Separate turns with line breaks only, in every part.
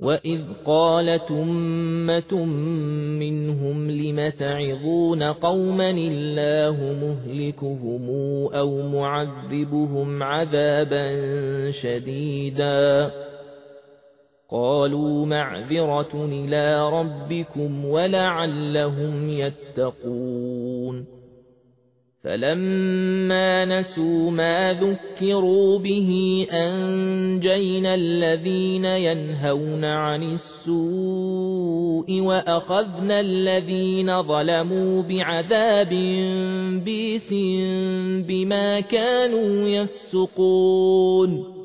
وَإِذْ قَالَتْ أُمَّةٌ مِّنْهُمْ لِمَ تَعِظُونَ قَوْمًا اللَّهُ مُهْلِكُهُمْ أَوْ مُعَذِّبُهُمْ عَذَابًا شَدِيدًا قَالُوا مَعْذِرَةٌ إِلَىٰ رَبِّكُمْ وَلَعَلَّهُمْ يَتَّقُونَ فَلَمَّا نَسُوا مَا ذُكِّرُوا بِهِ أَنجَيْنَا الَّذِينَ يَنْهَوْنَ عَنِ السُّوءِ وَأَخَذْنَا الَّذِينَ ظَلَمُوا بِعَذَابٍ بِئْسٍ بِمَا كَانُوا يَفْسُقُونَ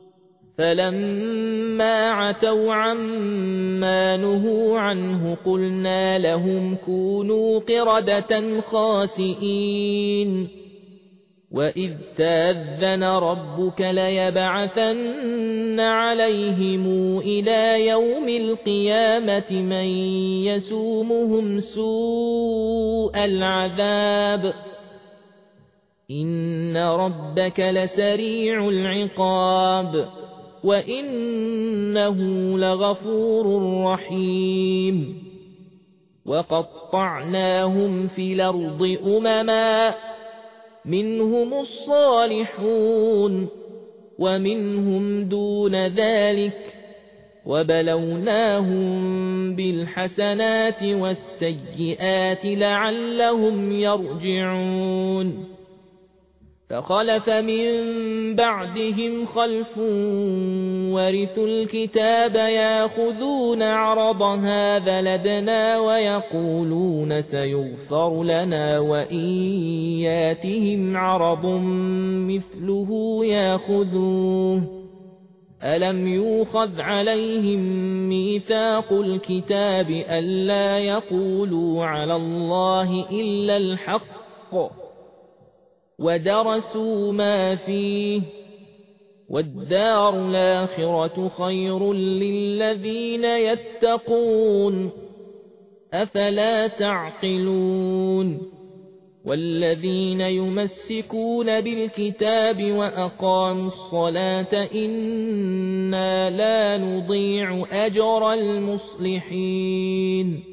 فَلَمَّا عَتَوْا عَمَّا نُهُوا عَنْهُ قُلْنَا لَهُمْ كُونُوا قِرَدَةً خَاسِئِينَ وَإِذْ تَأَذَّنَ رَبُّكَ لَيَبْعَثَنَّ عَلَيْهِمْ إِلَى يَوْمِ الْقِيَامَةِ مَن يَسُومُهُمْ سُوءَ الْعَذَابِ إِنَّ رَبَّكَ لَسَرِيعُ الْعِقَابِ وَإِنَّهُ لَغَفُورٌ رَّحِيمٌ وَقَطَّعْنَاهُمْ فِي الْأَرْضِ أُمَمًا مِنْهُمُ الصَّالِحُونَ وَمِنْهُمْ دُونَ ذَلِكَ وَبَلَوْنَاهُم بِالْحَسَنَاتِ وَالسَّيِّئَاتِ لَعَلَّهُمْ يَرْجِعُونَ فَخَلَفَ مِن بَعْدِهِمْ خَلْفٌ وَرِثُوا الْكِتَابَ يَأْخُذُونَ عَرَضَ هَٰذَا الْأَدْنَىٰ وَيَقُولُونَ سَيُغْفَرُ لَنَا وَإِن يَأْتِهِمْ عَرَضٌ مِّثْلُهُ يَأْخُذُوهُ أَلَمْ يُؤْخَذْ عَلَيْهِم مِّيثَاقُ الْكِتَابِ أَلَّا يَقُولُوا عَلَى اللَّهِ إِلَّا الْحَقَّ وَدَرَسُوا مَا فِيهِ وَالدَّارُ الْآخِرَةُ خَيْرٌ لِّلَّذِينَ يَتَّقُونَ أَفَلَا تَعْقِلُونَ وَالَّذِينَ يُمَسِّكُونَ بِالْكِتَابِ وَأَقَامُوا الصَّلَاةَ إِنَّا لَا نُضِيعُ أَجْرَ الْمُصْلِحِينَ